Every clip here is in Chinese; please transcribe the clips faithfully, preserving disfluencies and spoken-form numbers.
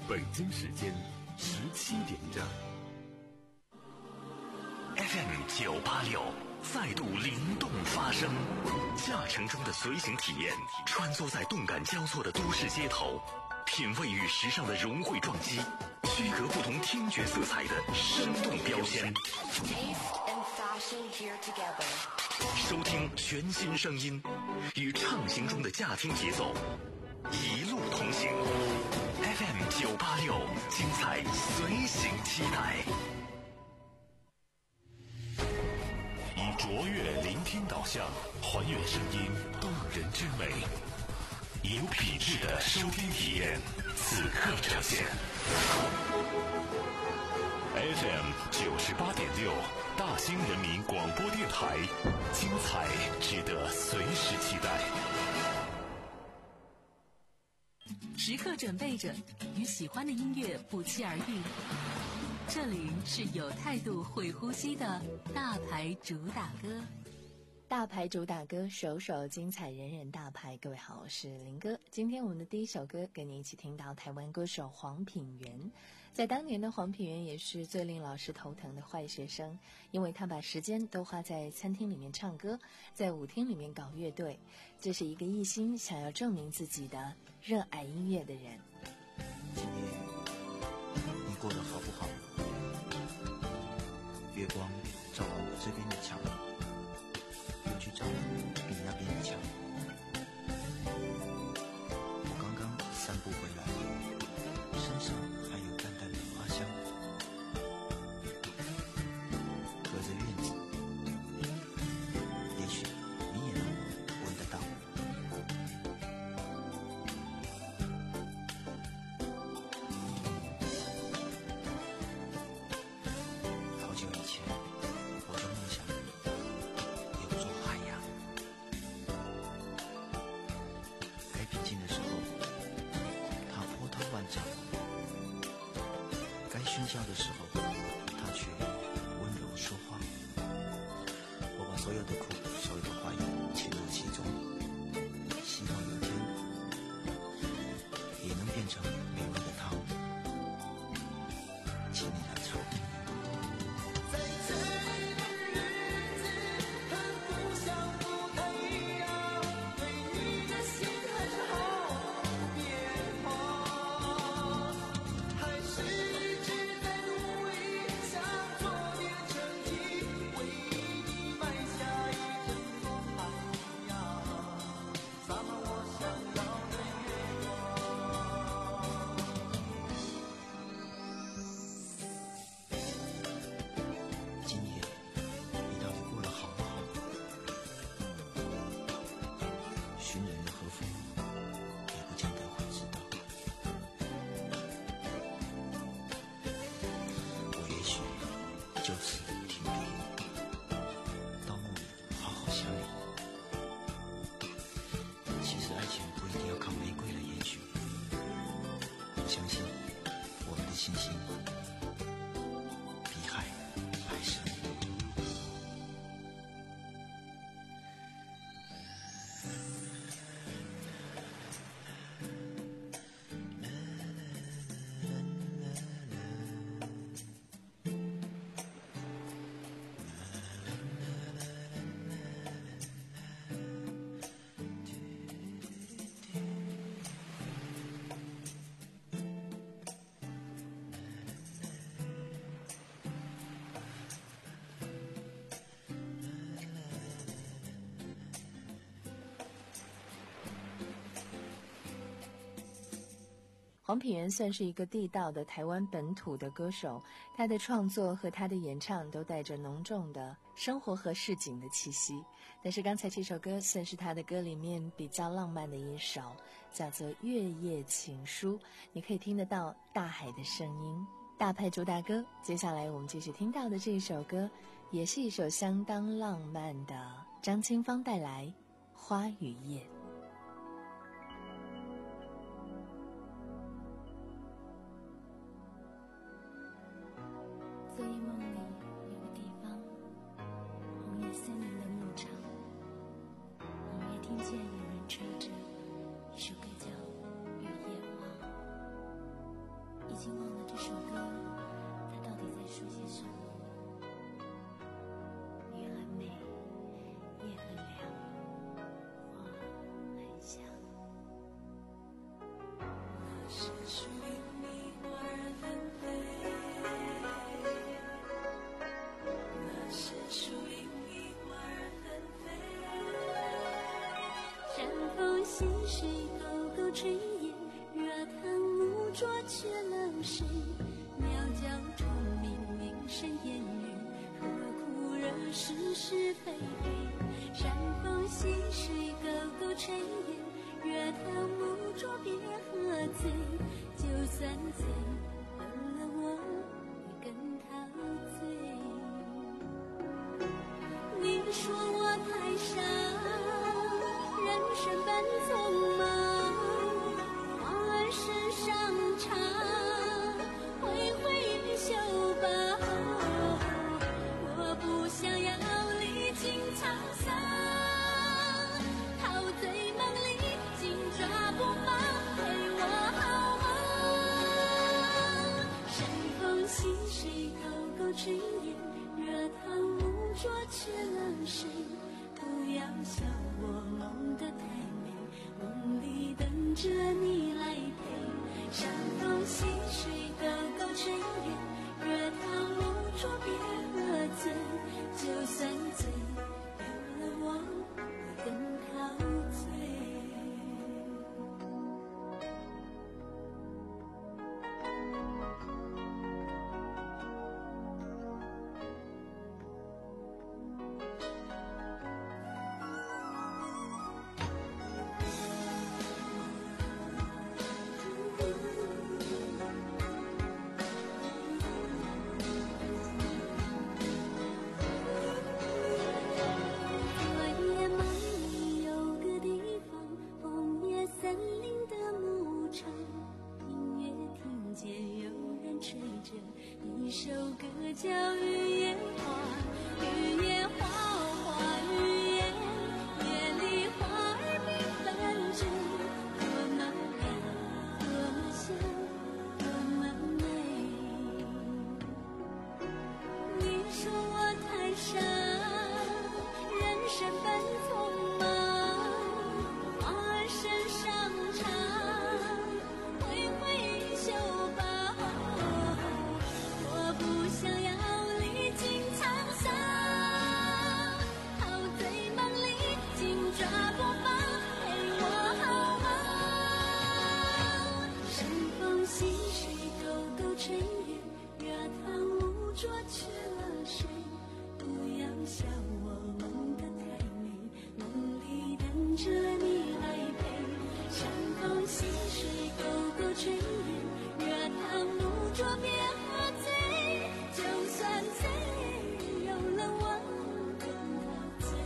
北京时间十七点整。 F M 九八六再度灵动发声，驾乘中的随行体验，穿梭在动感交错的都市街头，品味与时尚的融汇撞击，区隔不同听觉色彩的生动标签。收听全新声音，与畅行中的驾听节奏，一路同行。F M 九八六，精彩随行期待。以卓越聆听导向，还原声音动人之美，有品质的收听体验，此刻呈现。F M 九十八点六，大兴人民广播电台，精彩值得随时期待。 时刻准备着，与喜欢的音乐不期而遇。这里是有态度会呼吸的大牌主打歌。 大牌主打歌，首首精彩，人人大牌。各位好，我是林哥。今天我们的第一首歌，跟你一起听到台湾歌手黄品源。在当年的黄品源也是最令老师头疼的坏学生，因为他把时间都花在餐厅里面唱歌，在舞厅里面搞乐队。这是一个一心想要证明自己的热爱音乐的人。 今天你过得好不好？月光照到我这边的墙，又去照你那边的墙。我刚刚散步回来，身上还有淡淡的花香。隔着院子，也许你也能闻得到。好久以前，我的梦想有座海洋。该平静的时候，它波涛万丈；该喧嚣的时候，它却温柔说话。我把所有的苦，所有的怀疑潜入其中，希望有天也能变成美味的汤。请你来尝。 黄品源算是一个地道的台湾本土的歌手，他的创作和他的演唱都带着浓重的生活和市井的气息。但是刚才这首歌算是他的歌里面比较浪漫的一首，叫做《月夜情书》，你可以听得到大海的声音。大牌主打歌，接下来我们继续听到的这一首歌，也是一首相当浪漫的张清芳带来《花与叶》。 昨夜梦里有个地方，红叶森林的牧场，隐约听见有人吹着一首歌叫《雨夜花》。 经忘了这首歌它到底在说些什么。雨很美，夜很凉，花很香。那是属于你花儿纷飞，那是属于你花儿纷飞。山风细水，沟沟炊烟，热汤污浊却冷水，鸟叫虫鸣，鸣声烟雨，何苦惹是是非非。山风细水，沟沟炊烟，热汤污浊别喝醉，就算醉有了我也更陶醉。你说我太傻，人生本匆忙，花儿世上长，挥挥衣袖吧，我不想要历经沧桑，陶醉梦里紧抓不放，陪我好吗？山风细水，沟沟炊烟，热汤污浊却冷水，不要笑我梦得太美，梦里等着你来陪。山风细水，沟沟炊烟，热汤污浊别喝醉，就算醉有了我会更陶醉。叫雨夜花，雨夜花，花雨夜，夜里花儿缤纷着，多么亮，多么香，多么美。你说我太傻，人生本匆忙，花儿身上长，挥挥衣袖吧，我不想要历经沧桑，陶醉梦里紧抓不放，陪我好吗？山风细水，沟沟炊烟，热汤污浊却了水，不要笑我梦得太美，梦里等着你来陪。山风细水，沟沟炊烟，热汤污浊别喝醉，就算醉有了我更陶醉。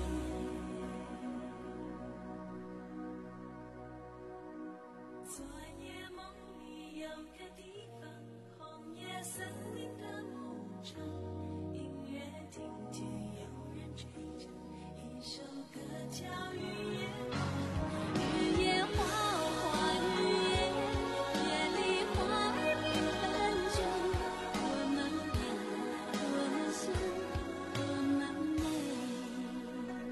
昨夜梦里有个地方，红叶森林的牧场，音乐听见有人吹着一首歌叫雨夜花，雨夜花，花雨夜，夜里花儿缤纷着，多么亮，多么香，多么美。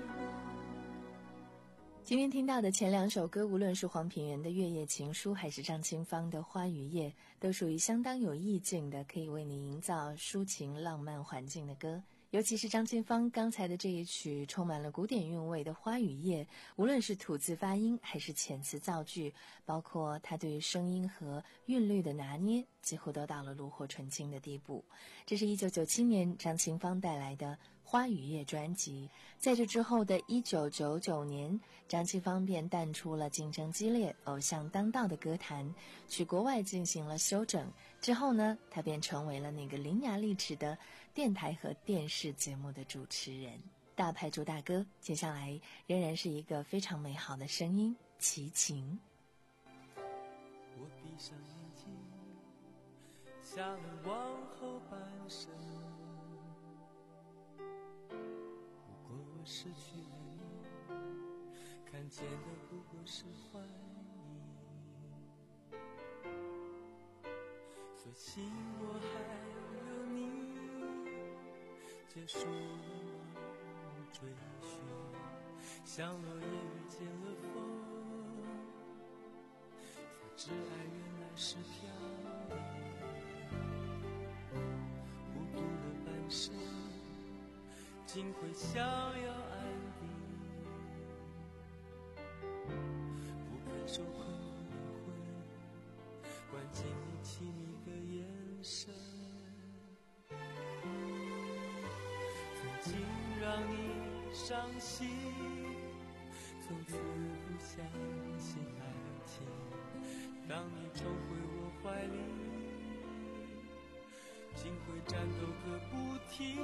今天听到的前两首歌，无论是黄品源的《月夜情书》还是张清芳的《花雨夜》，都属于相当有意境的，可以为你营造抒情浪漫环境的歌。尤其是张清芳刚才的这一曲充满了古典韵味的《花雨夜》，无论是吐字发音还是遣词造句，包括他对声音和韵律的拿捏，几乎都到了炉火纯青的地步。这是一九九七年张清芳带来的《花雨夜》专辑。在这之后的一九九九年，张清芳便淡出了竞争激烈、偶像当道的歌坛，去国外进行了休整。之后呢，她便成为了那个伶牙俐齿的电台和电视节目的主持人。大牌主打歌，接下来仍然是一个非常美好的声音，齐秦。 我闭上眼睛，想往后半生，如果我失去了你，看见的不过是幻影。 所幸我还有你，结束了盲目追寻，像落叶遇见了风，才知爱原来是飘零。孤独了半生，竟会想要安定，不肯受困的灵魂，关进你亲密的眼神，曾经让你伤心，从此不相信爱情。当你重回我怀里，竟会战斗个不停。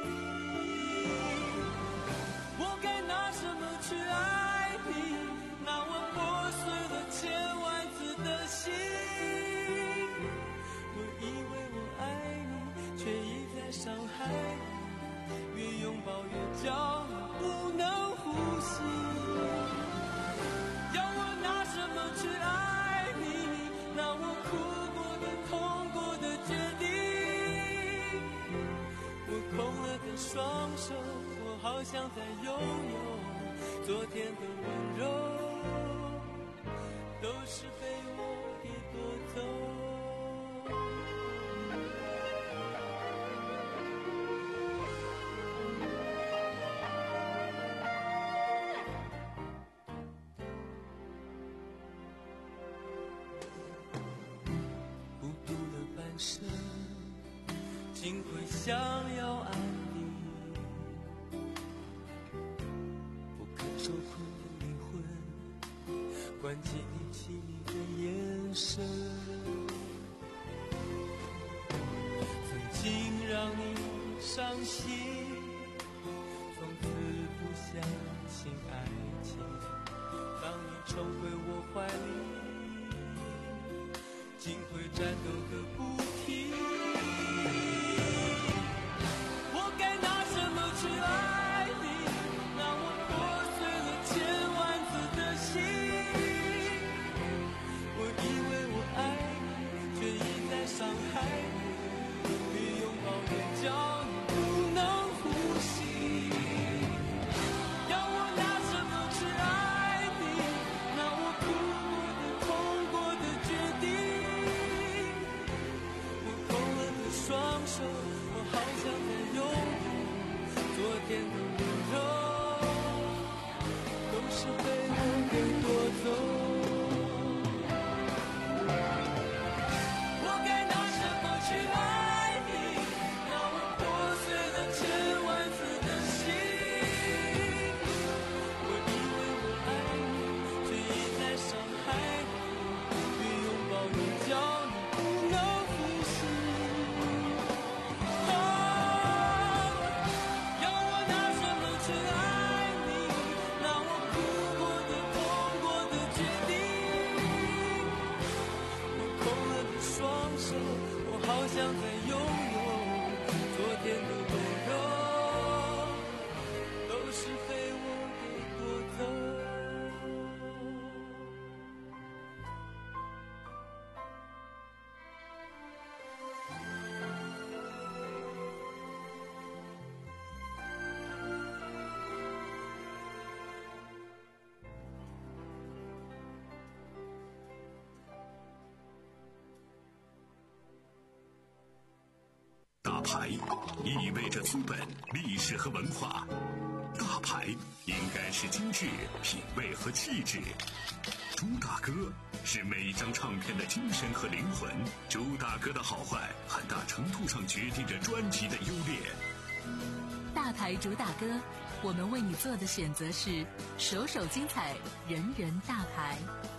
我该拿什么去爱你？那我破碎了千万次的心。我以为我爱你，却一再伤害你。越拥抱越焦虑，不能呼吸。要我拿什么去爱你？那我哭过的、痛过的决定。我空了的双手，我好想再拥有昨天的温柔，都是被我给夺走。孤独了半生，竟会想要安定，不肯受困的灵魂，关进你亲密的眼神，曾经让你伤心，从此不相信爱情。当你重回我怀里，竟会战斗个不停。我该拿什么去爱你？那我破碎了千万次的心。我以为我爱你，却一再伤害你。越拥抱越焦虑，不能呼吸。要我拿什么去爱你？那我哭过的、痛过的决定。我空了的双手，我好想再拥有昨天的温柔，都是被我给夺走。我该拿什么去爱你？那我破碎了千万次的心。我以为我爱你，却一再伤害你。越拥抱越焦虑，不能呼吸。哦，要我拿什么去爱你？那我哭过的、痛过的决定。我空了的双手，我好想再拥有昨天的温柔，都是被我给夺走。 大牌意味着资本、历史和文化，大牌应该是精致、品味和气质。朱大哥是每张唱片的精神和灵魂，朱大哥的好坏很大程度上决定着专辑的优劣。 大牌主打歌，我们为你做的选择是首首精彩，人人大牌。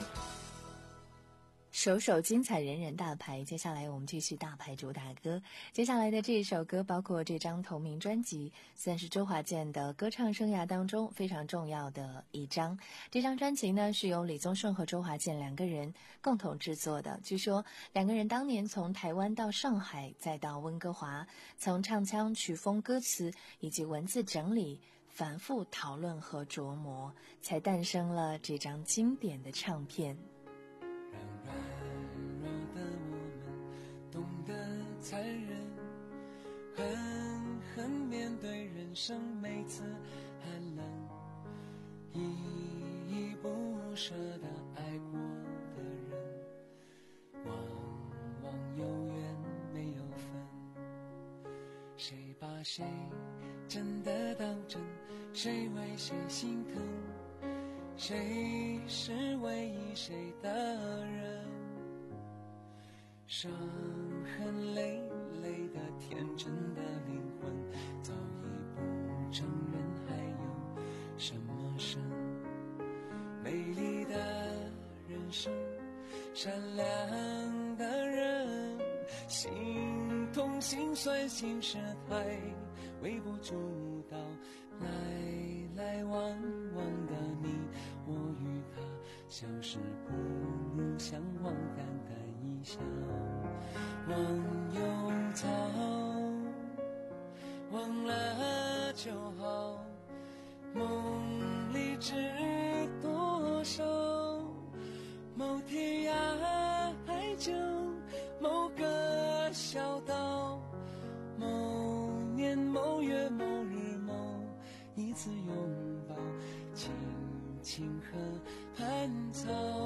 首首精彩，人人大牌。接下来我们继续大牌主打歌。接下来的这一首歌包括这张同名专辑，算是周华健的歌唱生涯当中非常重要的一张。这张专辑呢是由李宗盛和周华健两个人共同制作的。据说两个人当年从台湾到上海再到温哥华，从唱腔、曲风、歌词以及文字整理反复讨论和琢磨，才诞生了这张经典的唱片。 让软弱的我们懂生每次寒冷，依依不舍的爱过的人，往往有缘没有分。谁把谁真的当真？谁为谁心疼？谁是唯一谁的人？伤痕累累的天真的灵魂，早已不承认还有什么生。美丽的人生，善良的人，心痛心酸心事太微不足道，来来往往的你我与他，相识不如相忘，淡淡一笑。忘忧草，忘了就好，梦里知多少，某天涯海角，某个小岛，某年某月某日某一次拥抱，青青河畔草，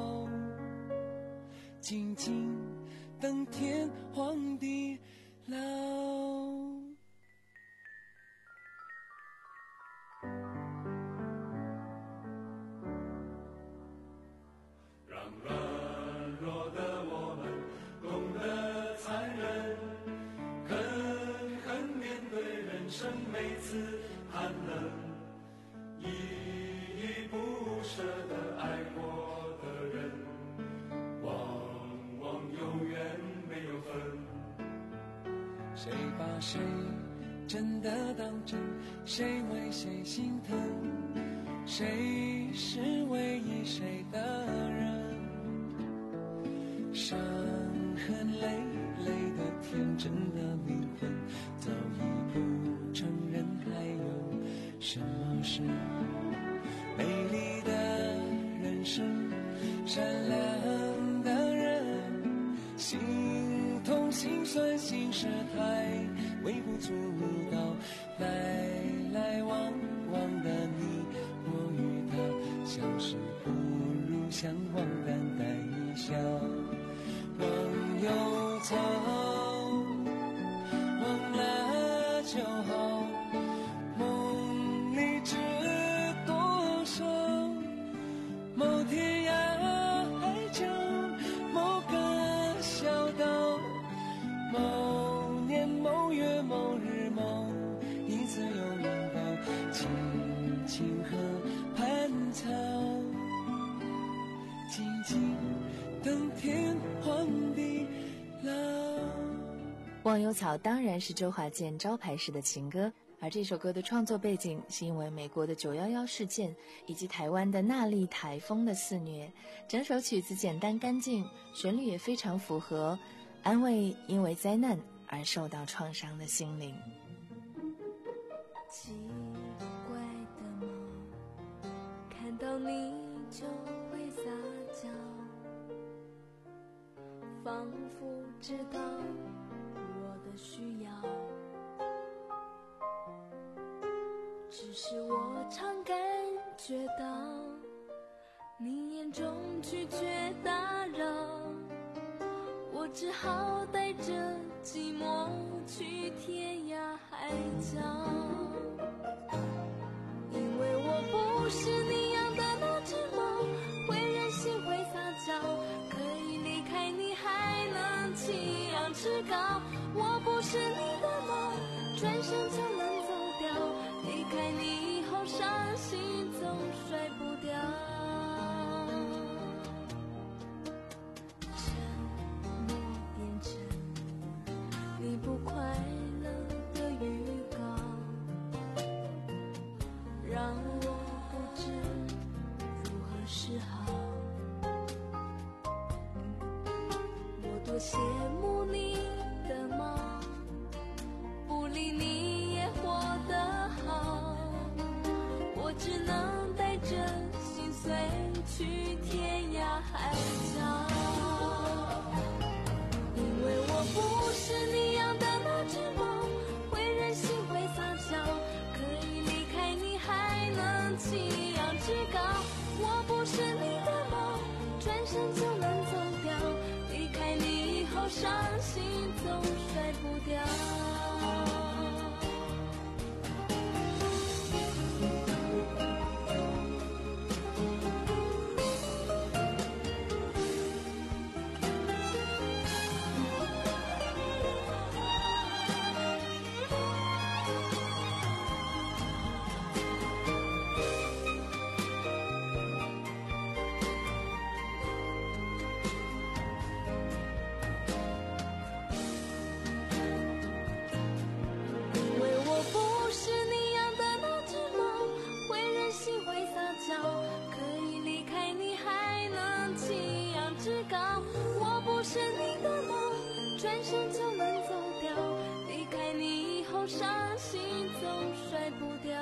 静静等天荒地老。 让软弱的我们懂得残忍，狠狠面对人生每次寒冷，依依不舍的爱过的人，往往永远没有分。 谁把谁真的当真？谁为谁心疼？谁是唯一谁的人？伤痕累累的天真的灵魂，早已不承认还有什么事。美丽的人生，善良的人，心痛心酸心事太微不足道，来来往往的你我与他，相识不如相忘，淡淡一笑。忘忧草，忘了就好，梦里知多少，某天涯海角，某个小岛，某年某月某日某一次拥抱，青青河畔草，静静等天荒地老。 忘忧草当然是周华健招牌式的情歌，而这首歌的创作背景是因为美国的九一一事件以及台湾的纳莉台风的肆虐。整首曲子简单干净，旋律也非常符合安慰因为灾难而受到创伤的心灵。 奇怪的梦，看到你就会撒娇，仿佛知道我的需要，只是我常感觉到你眼中拒绝打扰，我只好带着寂寞去天涯海角，因为我不是你养的那只猫，会任性会撒娇，可以离开你还能起昂翅高，我不是你的猫，转身就能走掉，离开你以后伤心总甩不掉，沉默变成你不快乐的预告，让我不知如何是好，我多羡慕你的猫，不理你也活得好，我只能带着心碎去天涯海角，因为我不是你养的那只猫，会任性会撒娇，可以伤心总甩不掉。是你的梦，转身就能走掉，离开你以后伤心总甩不掉。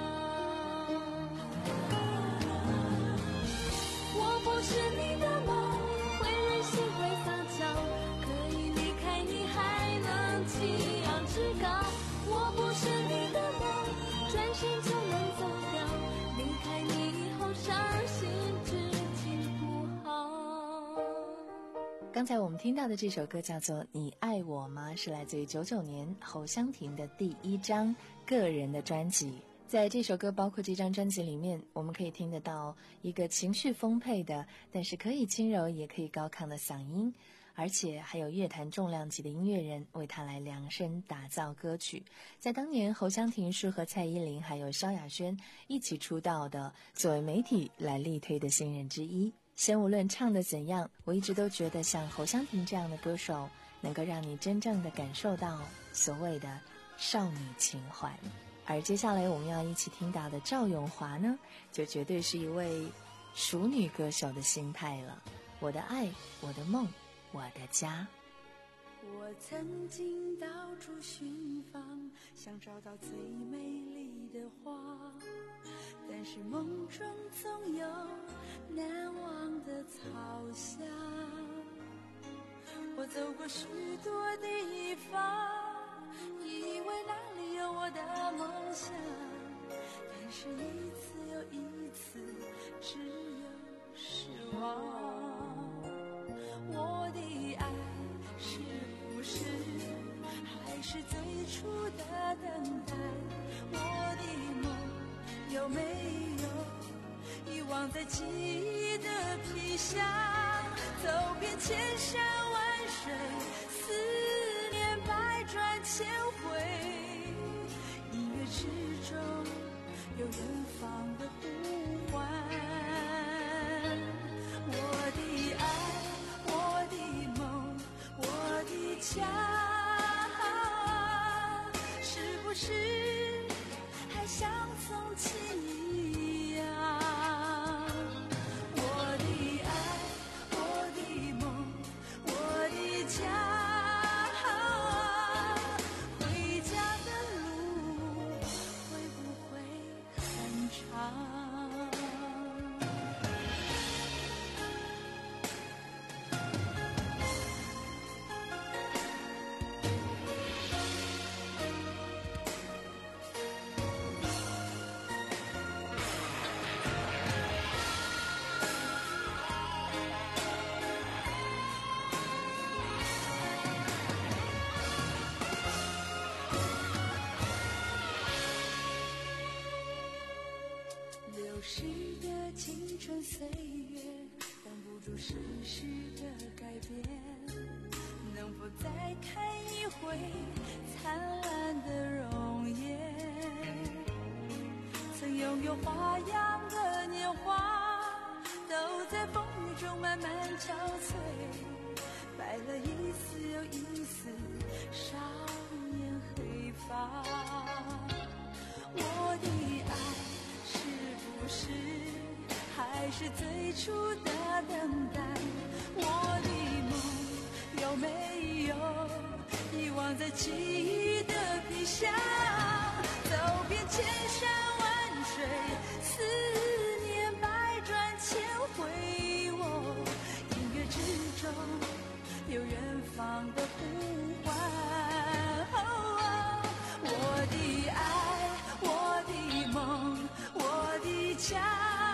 我不是你的梦，会任性会撒娇，可以离开你还能激昂志高。我不是你的梦，转身就能走掉，离开你以后伤心至今不好。 刚才我们听到的这首歌叫做《你爱我吗》，是来自于九九年侯湘婷的第一张个人的专辑。在这首歌包括这张专辑里面，我们可以听得到一个情绪丰沛的，但是可以轻柔也可以高亢的嗓音，而且还有乐坛重量级的音乐人为他来量身打造歌曲。在当年，侯湘婷是和蔡依林还有萧亚轩一起出道的，作为媒体来力推的新人之一。先无论唱得怎样，我一直都觉得像侯湘婷这样的歌手能够让你真正的感受到所谓的少女情怀。而接下来我们要一起听到的赵咏华呢，就绝对是一位熟女歌手的心态了。我的爱，我的梦，我的家。 我曾经到处寻访，想找到最美丽的花，但是梦中总有难忘的草香。我走过许多地方，以为那里有我的梦想，但是一次又一次只有失望。我的爱是不是还是最初的等待？我的梦有没有遗忘在记忆的皮箱？走遍千山万水，思念百转千回，音乐之中有远方的呼唤。我的爱，我的梦，我的家，是不是还像从前一样？我的爱，我的梦，我的家，回家的路会不会很长？流逝的青春岁月，挡不住世事的改变。能否再看一回灿烂的容颜？曾拥有花样的年华，都在风雨中慢慢憔悴，白了一丝又一丝少年黑发。我的爱是不是还是最初的等待？我的梦有没有遗忘在记忆的皮箱？走遍千山万水，思念百转千回，我音乐之中有远方的呼唤。我的爱，我的梦，我的家，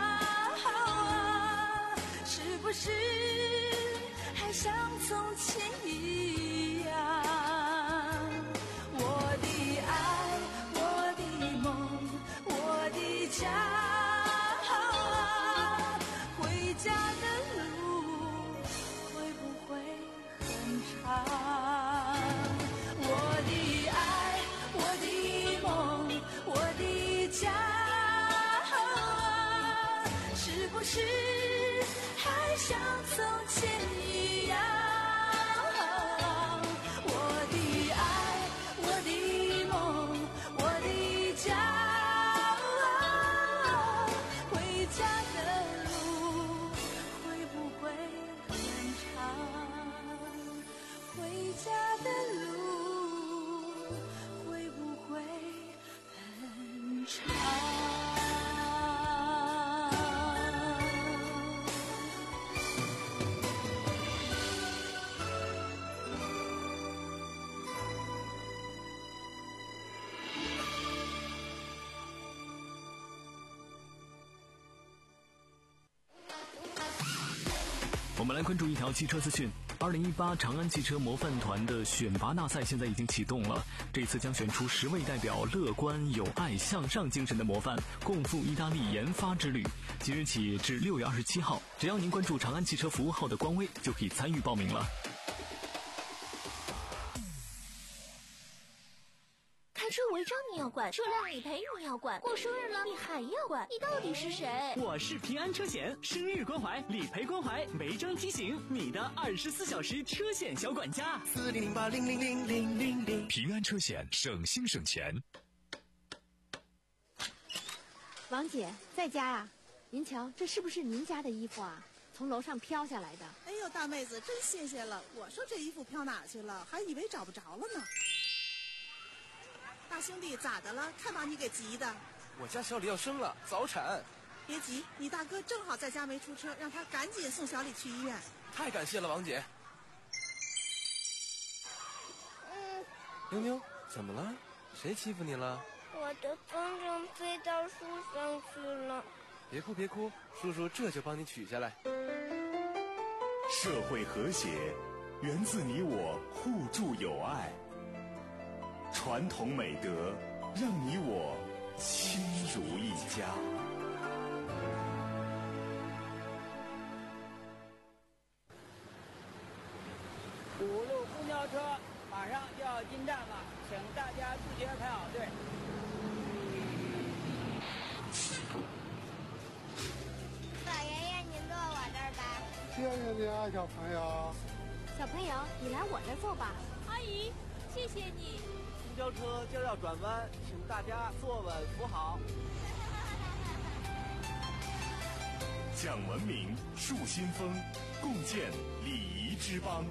是不是还像从前一样。我的爱，我的梦，我的家，回家的路会不会很长？我的爱，我的梦，我的家，是不是还像从前一样？我的爱，我的梦，我的家，回家的路会不会很长？回家的路会不会很长？ 我们来关注一条汽车资讯。二零一八长安汽车模范团的选拔大赛现在已经启动了，这次将选出十位代表乐观、有爱、向上精神的模范，共赴意大利研发之旅。即日起至六月二十七号，只要您关注长安汽车服务号的官微，就可以参与报名了。 开车违章你要管，车辆理赔你要管，过生日了你还要管，你到底是谁？ 我是平安车险，生日关怀、理赔关怀、违章提醒，你的二十四小时车险小管家。 四零零八零零零零零零， 平安车险，省心省钱。 王姐在家呀？您瞧，这是不是您家的衣服啊？从楼上飘下来的。 哎呦，大妹子，真谢谢了。我说这衣服飘哪去了，还以为找不着了呢。大兄弟，咋的了？看把你给急的。 我家小李要生了，早产。 别急，你大哥正好在家没出车，让他赶紧送小李去医院。 太感谢了，王姐。 嗯， 妞妞，怎么了？谁欺负你了？ 我的风筝飞到树上去了。 别哭别哭，叔叔这就帮你取下来。 社会和谐源自你我互助友爱，传统美德让你我亲如一家。 五路公交车马上就要进站了，请大家自觉排好队。 老爷爷，您坐我这儿吧。 谢谢你啊，小朋友。 小朋友，你来我这儿坐吧。 阿姨，谢谢你。 公交车就要转弯，请大家坐稳扶好。 讲文明，树新风，共建礼仪之邦。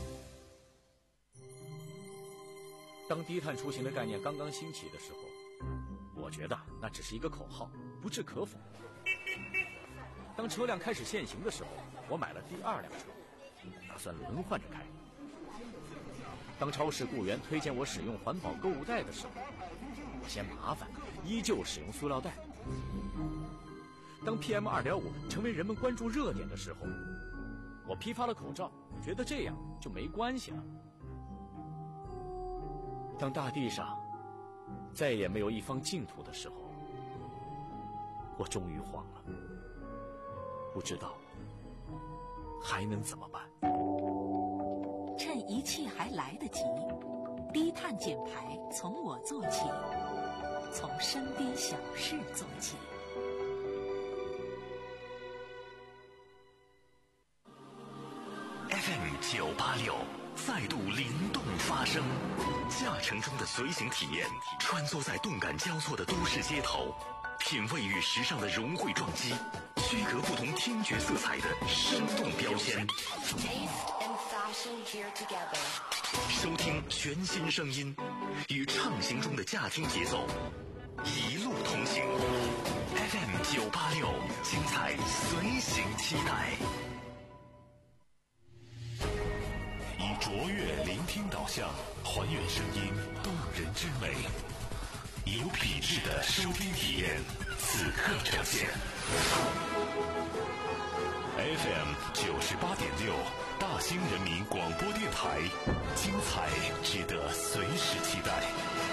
当低碳出行的概念刚刚兴起的时候，我觉得那只是一个口号，不置可否。当车辆开始限行的时候，我买了第二辆车，打算轮换着开。当超市雇员推荐我使用环保购物袋的时候，我嫌麻烦，依旧使用塑料袋。当 P M 二点五 成为人们关注热点的时候，我批发了口罩，觉得这样就没关系了。当大地上再也没有一方净土的时候，我终于慌了，不知道还能怎么办。 趁一切还来得及，低碳减排从我做起，从身边小事做起。 F M 九八六再度灵动发声，驾乘中的随行体验，穿梭在动感交错的都市街头，品味与时尚的融汇撞击，区隔不同听觉色彩的生动标签。收听全新声音，与畅行中的驾听节奏，一路同行。F M 九八六，精彩随行期待。以卓越聆听导向，还原声音动人之美，以有品质的收听体验，此刻呈现。 F M 九十八点六，大兴人民广播电台，精彩值得随时期待。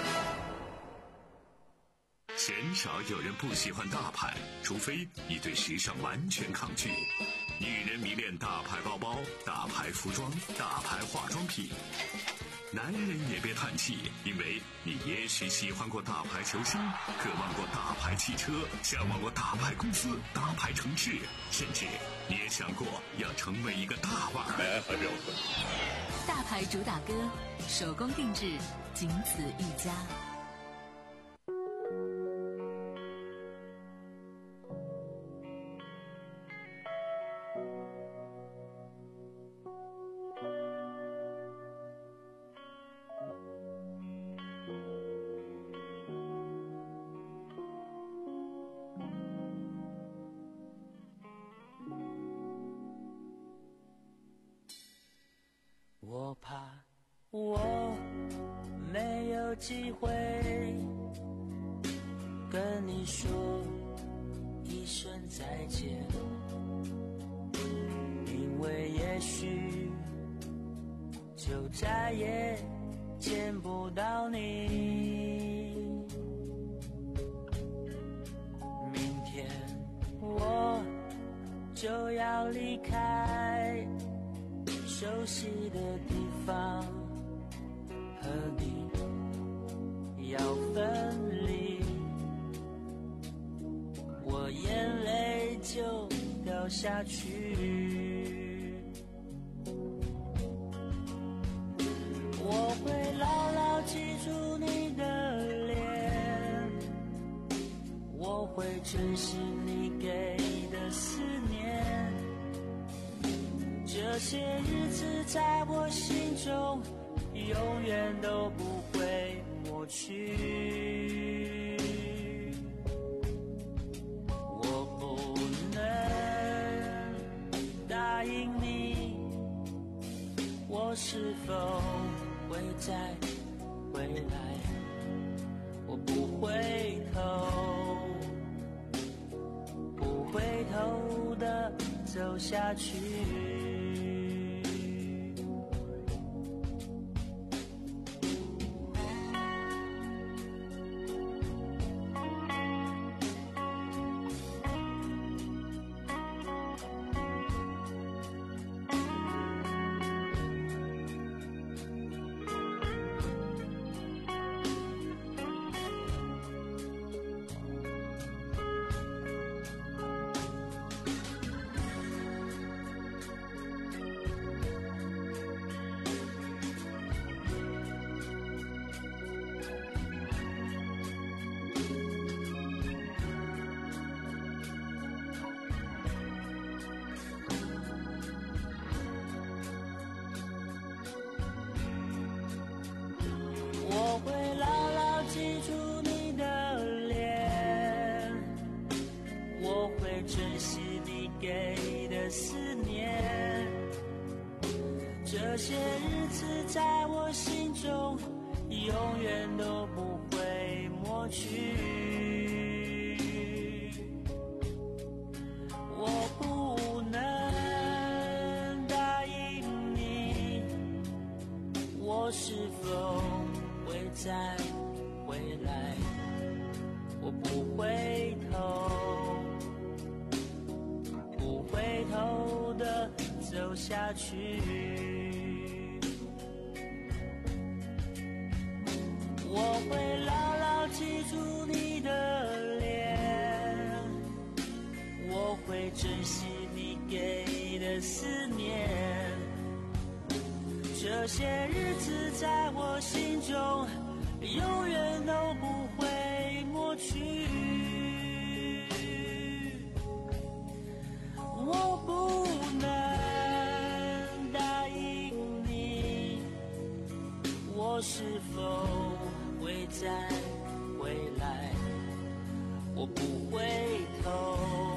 鲜少有人不喜欢大牌，除非你对时尚完全抗拒。女人迷恋大牌包包、大牌服装、大牌化妆品。男人也别叹气，因为你也许喜欢过大牌球星，渴望过大牌汽车，向往过大牌公司、大牌城市，甚至你也想过要成为一个大腕儿。 大牌主打歌，手工定制，仅此一家。 我怕我没有机会跟你说一声再见，因为也许就再也见不到你。明天我就要离开熟悉的地方，和你要分离，我眼泪就掉下去。我会牢牢记住你的脸，我会珍惜你给的思念，这些日子在我心中永远都不会抹去。我不能答应你，我是否会再回来，我不回头，不回头的走下去。我会牢牢记住你的脸，我会珍惜你给的思念，这些日子在我心中永远都不会抹去。我不能答应你，我是否会再回来，我不回头，不回头的走下去。我会牢牢记住你的脸，我会珍惜你给的思念，这些日子在我心中永远都不会抹去。我不能答应你，我是否会再回来，我不回头，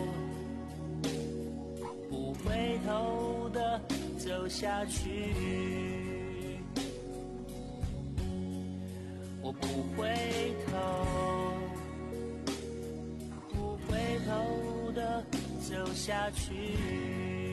不回头的走下去。我不回头，不回头的走下去。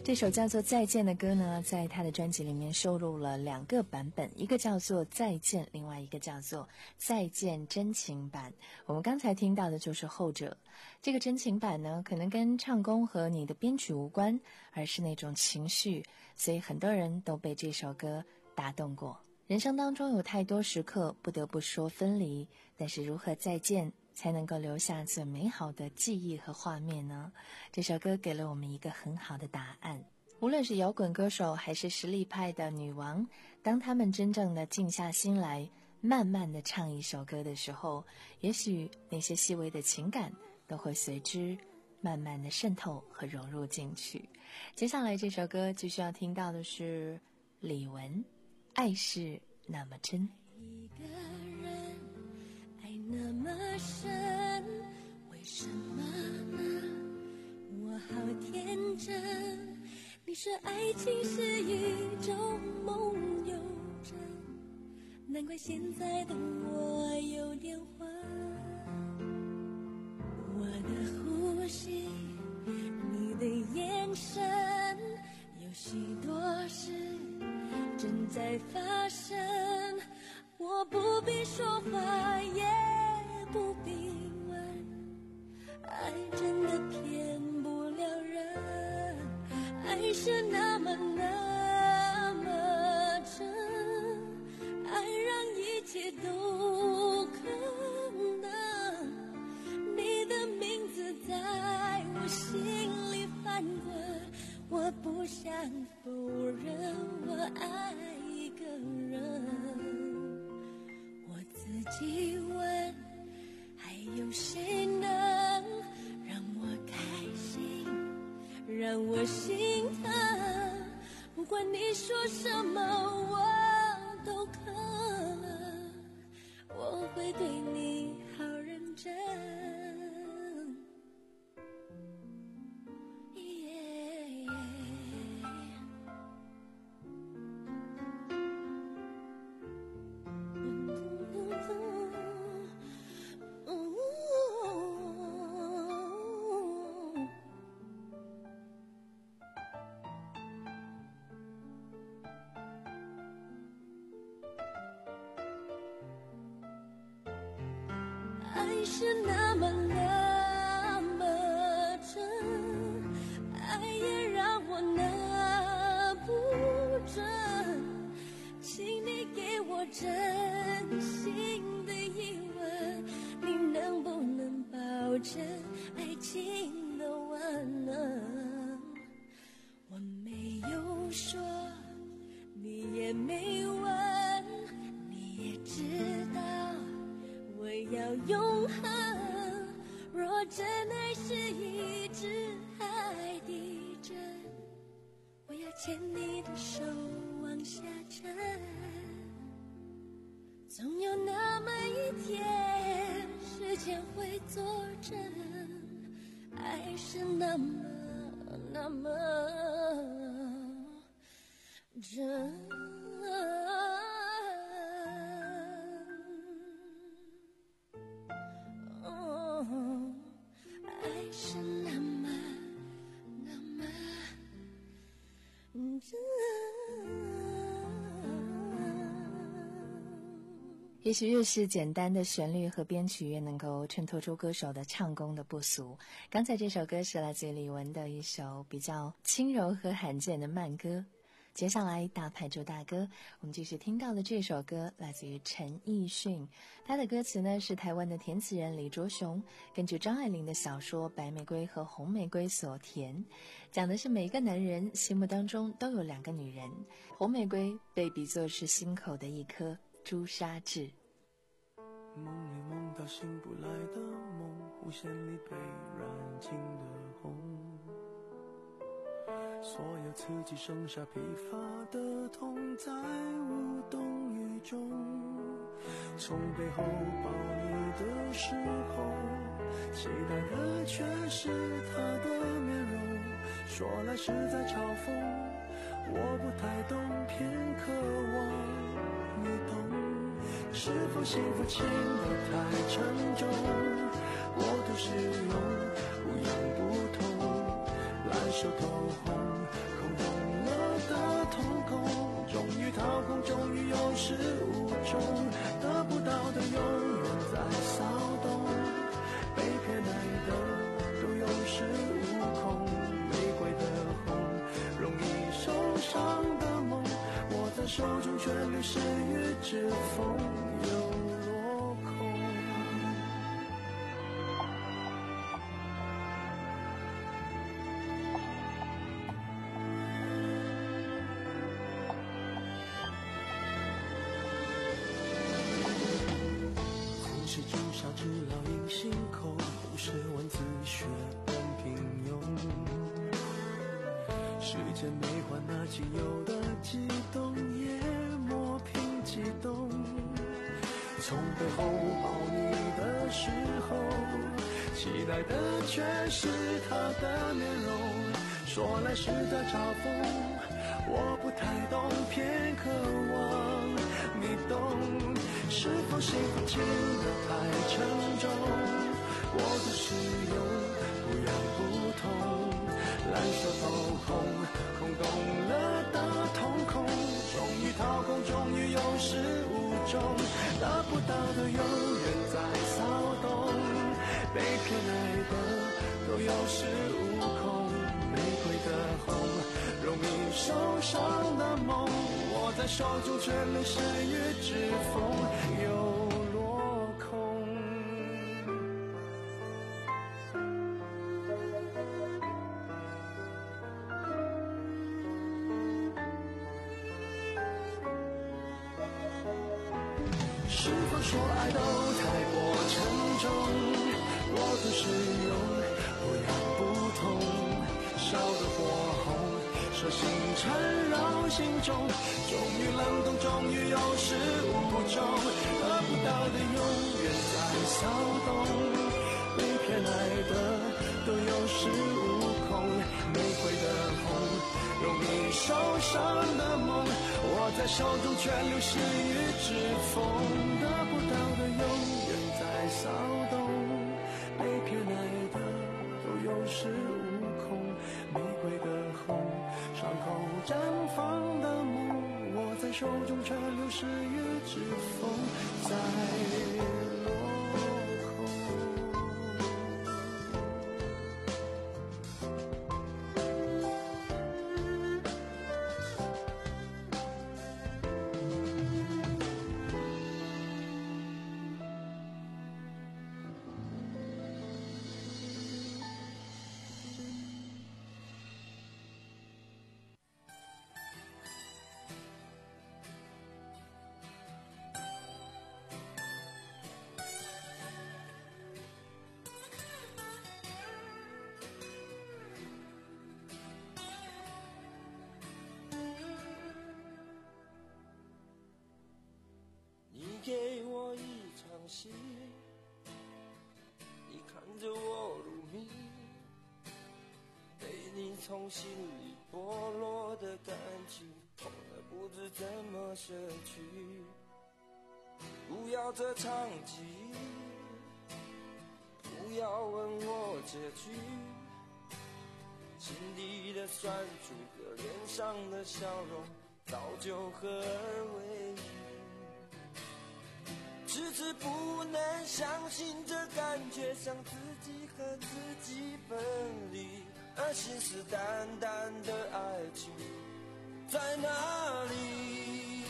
这首叫做《再见》的歌呢，在他的专辑里面收录了两个版本，一个叫做《再见》，另外一个叫做《再见真情版》。我们刚才听到的就是后者。这个真情版呢，可能跟唱功和你的编曲无关，而是那种情绪，所以很多人都被这首歌打动过。人生当中有太多时刻不得不说分离，但是如何再见才能够留下最美好的记忆和画面呢？这首歌给了我们一个很好的答案。无论是摇滚歌手还是实力派的女王，当他们真正的静下心来，慢慢的唱一首歌的时候，也许那些细微的情感都会随之慢慢的渗透和融入进去。接下来这首歌继续要听到的是李玟，《爱是那么真》。 一个人爱那么深，为什么呢？我好天真。你说爱情是一种梦游症，难怪现在的我有点慌。我的呼吸，你的眼神，有许多事正在发生，我不必说话，也不必问，爱真的骗不了人，爱是那么那么真，爱让一切都可能，你的名字在我心里翻滚，我不想否认我爱一个人，我自己问，还有谁能让我开心，让我心疼，不管你说什么我都可能，我会对你好认真。爱是那么那么真，爱也让我拿不准，请你给我真心的一吻，你能不能保证爱情的万能？我没有说，你也没问，你也知道我要永恒，若真爱是一只海底针，我要牵你的手往下沉，总有那么一天时间会作证，爱是那么那么真。爱是那么那么真。 也许越是简单的旋律和编曲，越能够衬托出歌手的唱功的不俗。刚才这首歌是来自于李玟的一首比较轻柔和罕见的慢歌。接下来大牌主大歌，我们继续听到的这首歌来自于陈奕迅，他的歌词呢是台湾的填词人李卓雄根据张爱玲的小说《白玫瑰》和《红玫瑰》所填，讲的是每个男人心目当中都有两个女人，红玫瑰被比作是心口的一颗朱砂痣。 梦里梦到醒不来的梦，弧线里被染尽的红，所有刺激剩下疲乏的痛，在无动于衷。从背后抱你的时候，期待的却是他的面容，说来是在嘲讽，我不太懂，偏渴望你懂。是否幸福轻得太沉重，我都是用不痒不痛，烂熟透红中，得不到的永远在骚动，被偏爱的都有恃无恐，玫瑰的红，容易受伤的梦，握在手中却流失于指缝，又落空。故事至少只烙印心口，不是文字血般平庸。时间没换那仅有的激动，也磨平激动。从背后抱你的时候，期待的却是他的面容。说来是在嘲讽，我不太懂，偏渴望你懂。是否幸福轻得太沉重？我的使用不痒不痛，烂熟透空，空洞了的瞳孔，终于掏空，终于有始无终，得不到的永远在骚动，被偏爱的都有恃无恐，玫瑰的红，容易受伤的梦，握在手中却流失于指缝，又落空。是否说爱都太过沉重？我的使用不痒不痛，烧得火红，手心缠绕心中，终于冷冻，终于有始无终，得不到的永远在骚动，被偏爱的都有恃无恐，玫瑰的红，容易受伤的梦，握在手中却流失于指缝，得不到的永远在骚动，被偏爱的都有恃无恐，玫瑰的红，伤口绽放的梦，握在手中却流失于指缝，在落空。 给我一场戏，你看着我入迷，被你从心里剥落的感情，痛得不知怎么舍去。不要这场记忆，不要问我结局，心底的酸楚和脸上的笑容早就合而为一。迟迟不能相信这感觉像自己和自己分离，而信誓旦旦的爱情在哪里？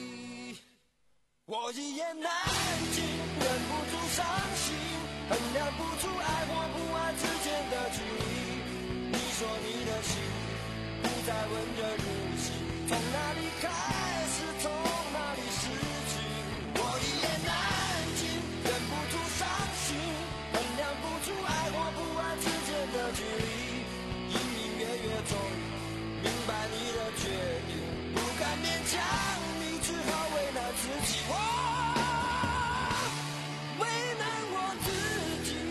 我一言难尽，忍不住伤心，衡量不出爱或不爱之间的距离。你说你的心不再温热如昔，从哪里开始，从哪里失去？我一言难尽，忍不住伤心，衡量不出爱或不爱之间的距离。隐隐约约终于明白你的决定，不敢勉强你，只好为难自己。我为难我自己。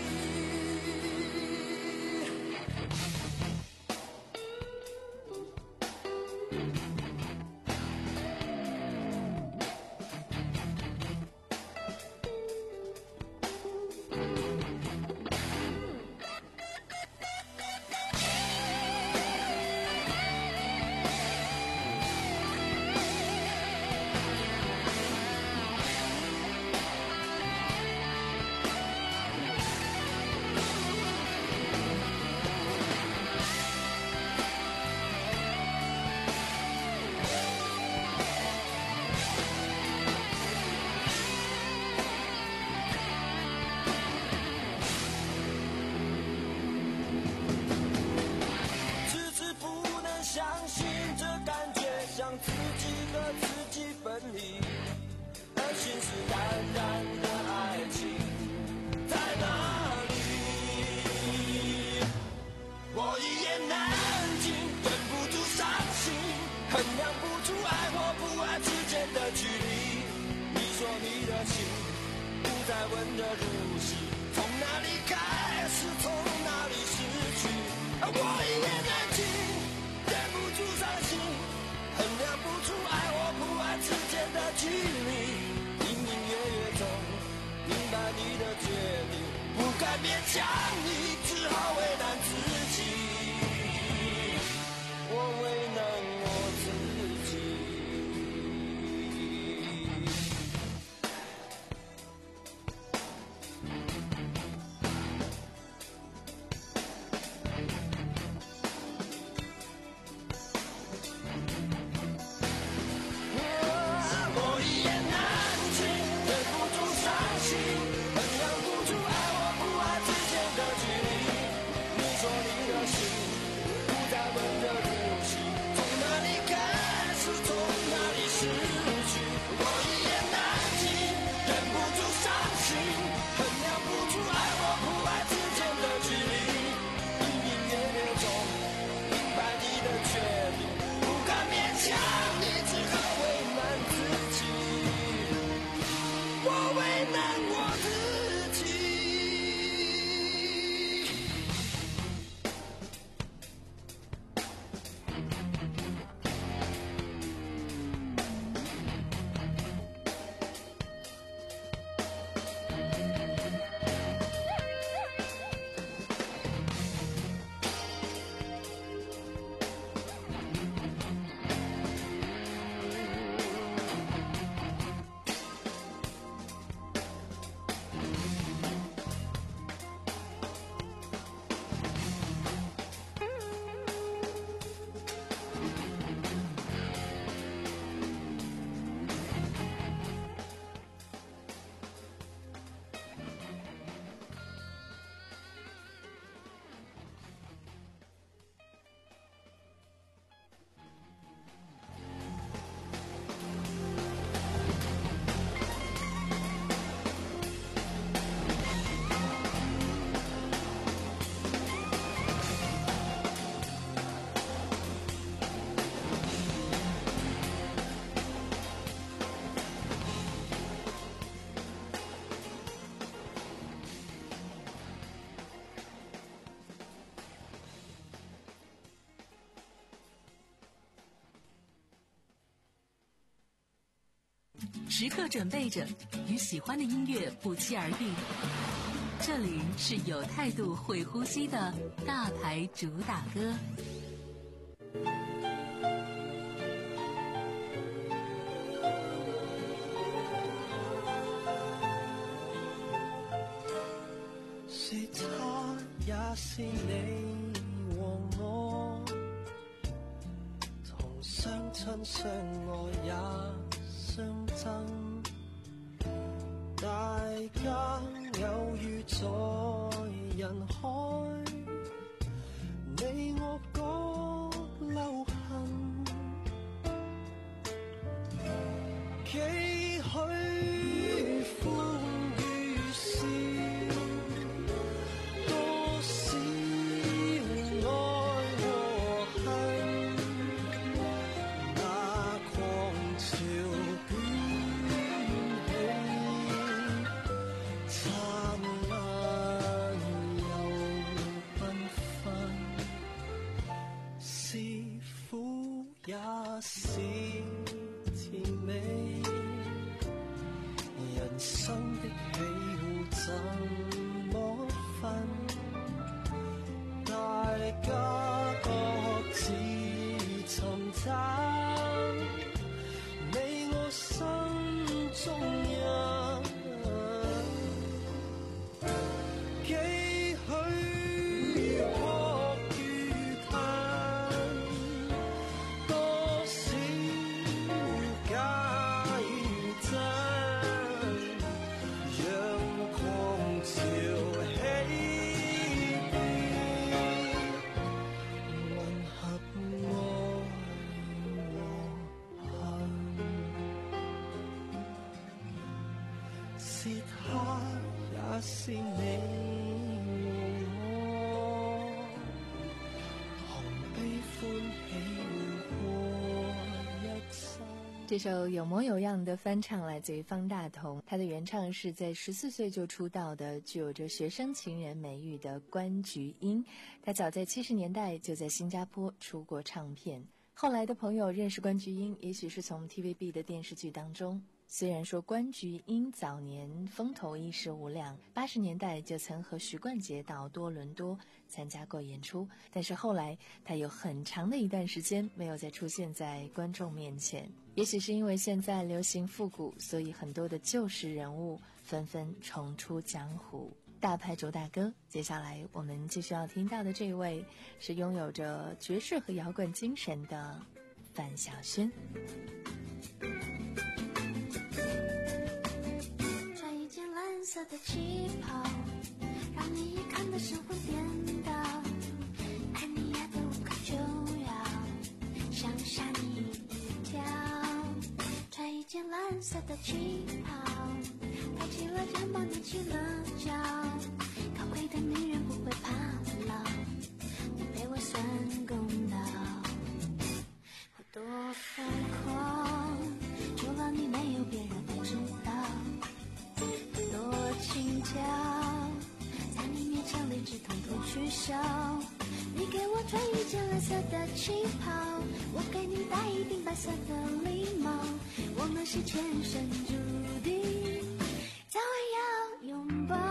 心，不再问着入戏，从哪里开始，从哪里失去，我一言难尽，忍不住伤心，衡量不出爱或不爱之间的距离，隐隐约约中明白你的决定，不敢勉强你，只好为难自己，我为难我自己。我一言难尽，忍不住伤心，衡量不出爱或不爱之间的距离，你说你的心不再问着入戏，从哪里开始，从哪里失去，我一言难尽，忍不住伤心，衡量不出爱或不爱之间的距离，隐隐约约中明白你的决定，不敢勉强你，只好为难自己，我为难我自己。 时刻准备着，与喜欢的音乐不期而遇。这里是有态度、会呼吸的大牌主打歌。 是他也是你和我，同相親相愛也相爭，大家偶遇在人海，你我各留痕，幾許歡與笑，多少愛和恨，那狂潮捲起，燦爛又繽紛，是苦也是甜美，人生的喜惡怎麼分？大家各自尋找你我心中人，幾許哭與嘆，多少假與真，讓狂潮起變，混合愛和恨，是他也是你和我，同悲歡喜過一生。 这首有模有样的翻唱来自于方大同，他的原唱是在十四岁就出道的，具有着学生情人美誉的关菊英。他早在七十年代就在新加坡出过唱片，后来的朋友认识关菊英，也许是从 T V B 的电视剧当中。虽然说关菊英早年风头一时无两，八十年代就曾和徐冠杰到多伦多参加过演出，但是后来他有很长的一段时间没有再出现在观众面前。也许是因为现在流行复古，所以很多的旧时人物纷纷重出江湖。大牌主打歌，接下来我们继续要听到的这位是拥有着爵士和摇滚精神的范晓萱。 穿一件蓝色的旗袍，让你一看的神魂颠倒，爱你爱得无可救药，想杀你一条。穿一件蓝色的旗袍，抬起了肩膀，踮起了脚，高贵的女人不会怕老，你陪我算公道。我多疯狂，除了你没有别人会知道。多轻巧，在你面前理智统统取消。你给我穿一件蓝色的旗袍，我给你戴一顶白色的礼帽，我们是前生注定，早晚要拥抱。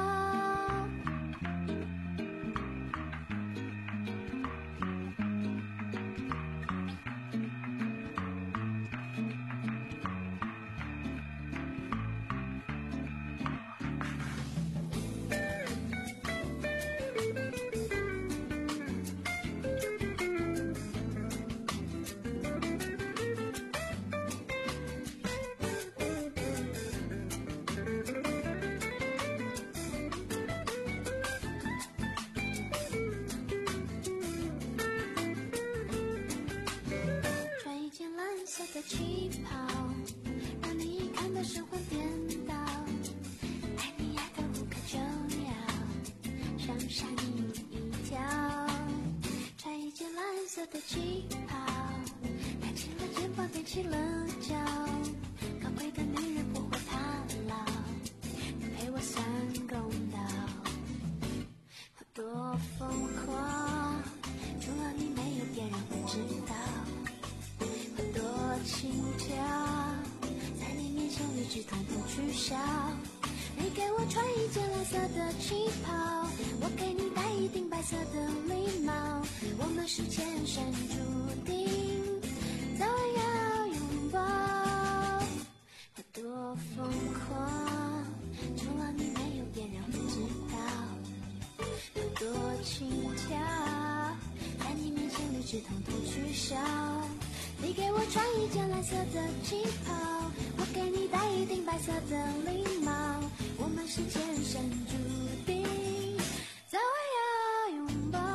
的旗袍，让你一看到神魂颠倒，爱你爱得无可救药，想杀你一条。穿一件蓝色的旗袍，抬起了肩膀，踮起了脚，高贵的女人不会怕老，你陪我算公道。我多疯狂，除了你没有别人会知道。轻巧，在你面前理智统统取消。你给我穿一件蓝色的旗袍，我给你戴一顶白色的礼帽，我们是前生注定，早晚要拥抱。我多疯狂，除了你没有别人会知道。我多轻巧，在你面前理智统统取消。你给我穿一件蓝色的旗袍，我给你戴一顶白色的礼帽，我们是前生注定，早晚要拥抱。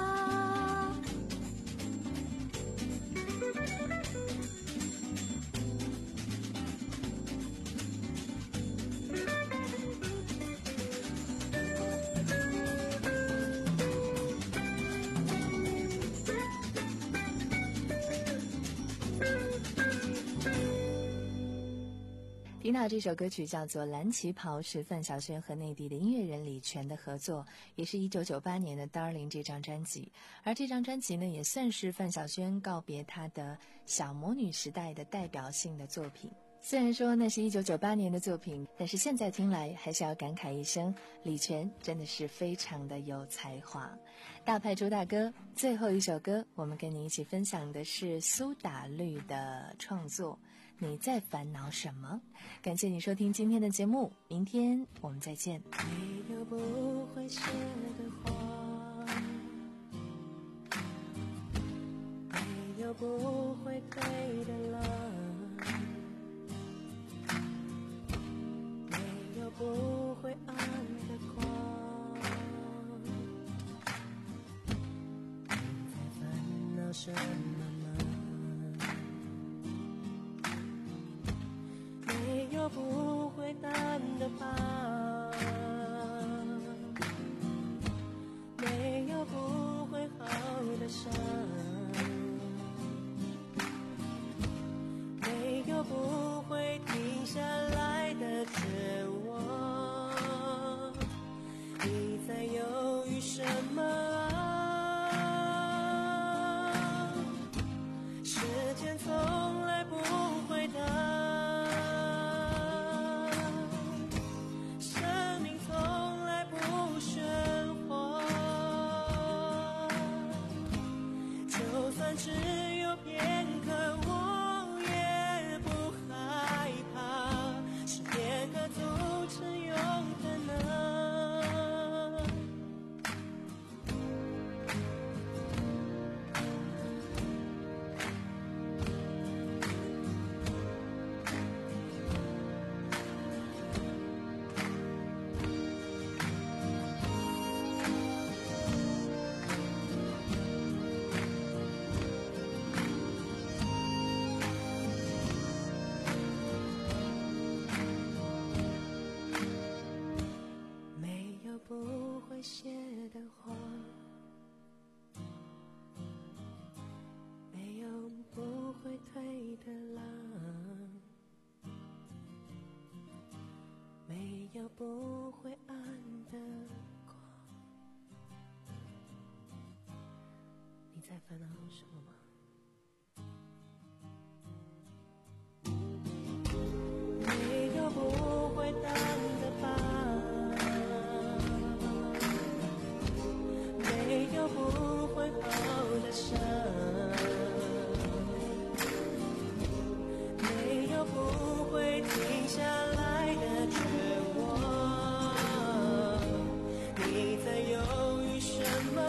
听到这首歌曲叫做《蓝旗袍》，是范晓萱和内地的音乐人李泉的合作，也是一九九八年的《Darling》这张专辑。而这张专辑呢，也算是范晓萱告别她的小魔女时代的代表性的作品。虽然说那是一九九八年的作品，但是现在听来还是要感慨一声，李泉真的是非常的有才华。大牌主打歌，最后一首歌，我们跟你一起分享的是苏打绿的创作。你在烦恼什么？感谢你收听今天的节目，明天我们再见。 没有不会谢的花，没有不会退的浪，没有不会暗的光。你在烦恼什么？没有不会淡的疤，没有不会好的伤，没有不有不会暗的光。你在烦恼什么吗？没有不会淡的疤，没有不会好的伤，没有不会停下来的绝望。你在犹豫什么？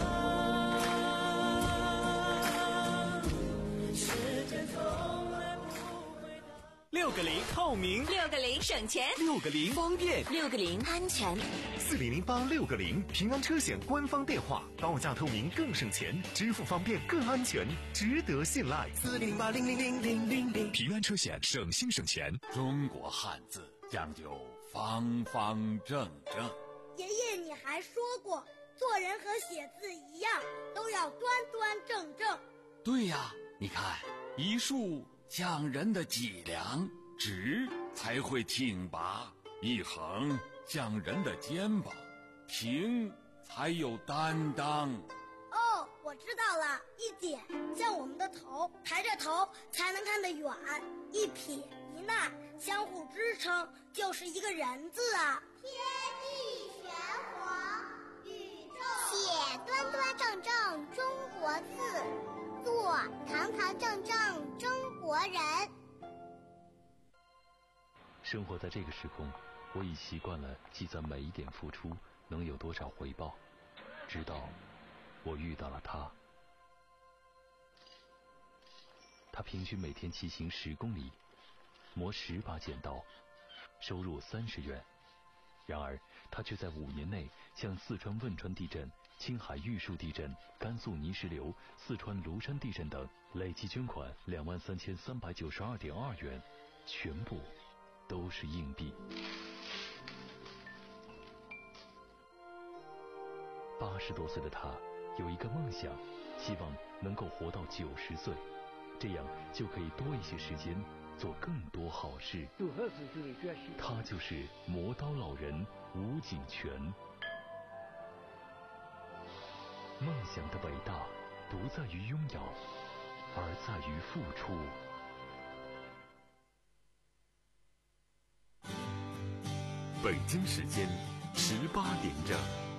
时间从来不会到。 六个零透明， 六个零省钱， 六个零方便， 六个零安全。 四零零八六个零平安车险官方电话，报价透明更省钱，支付方便更安全，值得信赖。 四零八零零零零零零， 平安车险省心省钱。 中国汉字讲究方方正正。 爷爷，你还说过，做人和写字一样，都要端端正正。 对呀，你看，一竖讲人的脊梁，直才会挺拔；一横讲人的肩膀，平才有担当。 哦，我知道了，一点像我们的头，抬着头才能看得远；一撇一捺相互支撑，就是一个人字啊。 天地玄黄，宇宙写端端正正中国字，做堂堂正正中国人。 生活在这个时空，我已习惯了计算每一点付出能有多少回报，直到我遇到了他。他平均每天骑行十公里，磨十把剪刀，收入三十元。然而他却在五年内向四川汶川地震、青海玉树地震、甘肃泥石流、四川庐山地震等累计捐款两万三千三百九十二点二元，全部都是硬币。八十多岁的他有一个梦想，希望能够活到九十岁，这样就可以多一些时间做更多好事。他就是磨刀老人吴景全。梦想的伟大不在于拥有，而在于付出。 北京时间十八点整。